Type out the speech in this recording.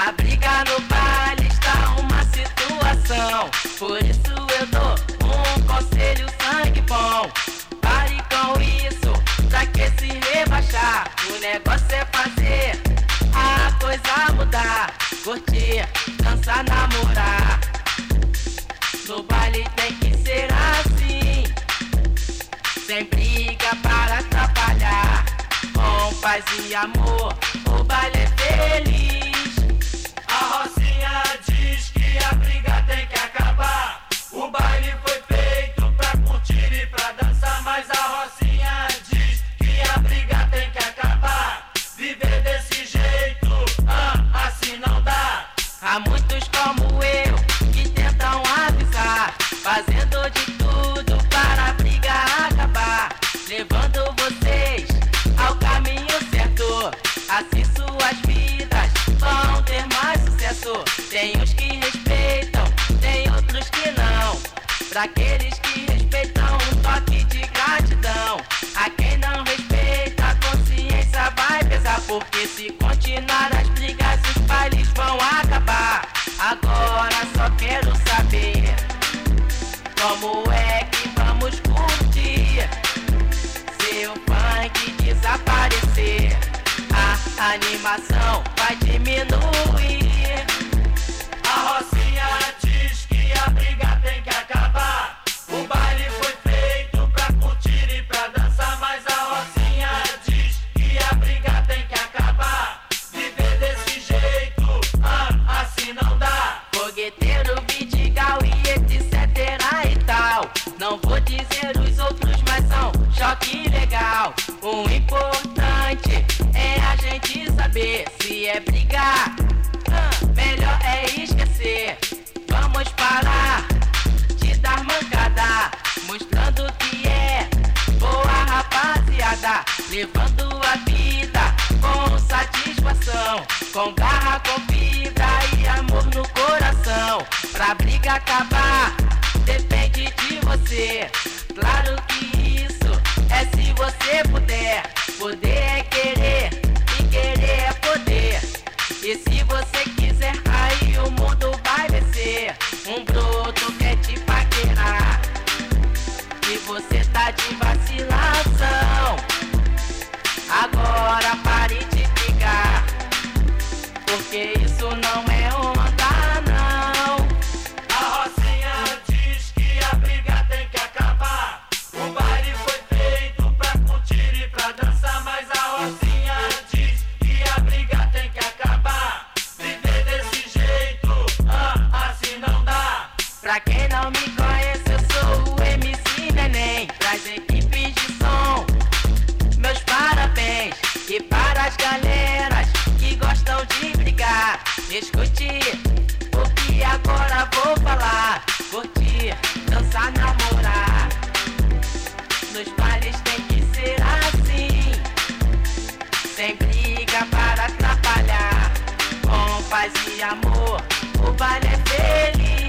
A briga no baile está uma situação. Por isso eu dou um conselho sangue bom. Pare com isso, pra que se rebaixar? O negócio é fazer a coisa mudar. Curtir, dançar, namorar. No baile tem que ser assim, sem briga para atrapalhar. Com paz e amor, o baile é feliz. A Rocinha diz que a briga tem que acabar. O baile foi feito pra curtir e pra dançar, mas a Rocinha diz que a briga tem que acabar. Viver desse jeito, assim não dá. Há muitos como eu que tentam avisar, fazendo de tudo para a briga acabar, levando vocês ao caminho certo. Assim suas vidas vão ter mais sucesso. Tem uns que respeitam, tem outros que não. Pra aqueles que respeitam, um toque de gratidão. A quem não respeita, a consciência vai pesar, porque se continuar as brigas, os bailes vão acabar. Agora só quero saber como é que vamos curtir se o funk desaparecer. A animação vai diminuir. A Rocinha diz que a briga tem que acabar. O baile foi feito pra curtir e pra dançar, mas a Rocinha diz que a briga tem que acabar. Viver desse jeito, assim não dá. Fogueteiro, Vidigal e etc e tal. Não vou dizer os outros, mas são choque legal. O importante é a gente saber se é brigar, melhor é esquecer. Vamos parar de dar mancada, mostrando que é boa rapaziada, levando a vida com satisfação, com garra, com fibra e amor no coração. Pra briga acabar, depende de você. Claro que isso é se você puder. Poder é querer e querer é poder. E se você quiser, aí o mundo vai vencer. Um broto quer te paquerar e você tá de vacilação. Agora pare de brigar, porque isso não é onda não. A Rocinha diz que a briga tem que acabar. O baile foi feito pra curtir e pra dançar, mas a Rocinha diz que a briga tem que acabar. Viver desse jeito, assim não dá. Pra quem não me conhece, eu sou o MC Neném. Pras equipes de som, meus parabéns. E para as galeras que gostam de brigar, escute o que agora vou falar. Curtir, dançar, namorar. Nos bailes tem que ser assim, sem briga para atrapalhar. Com paz e amor, o baile é feliz.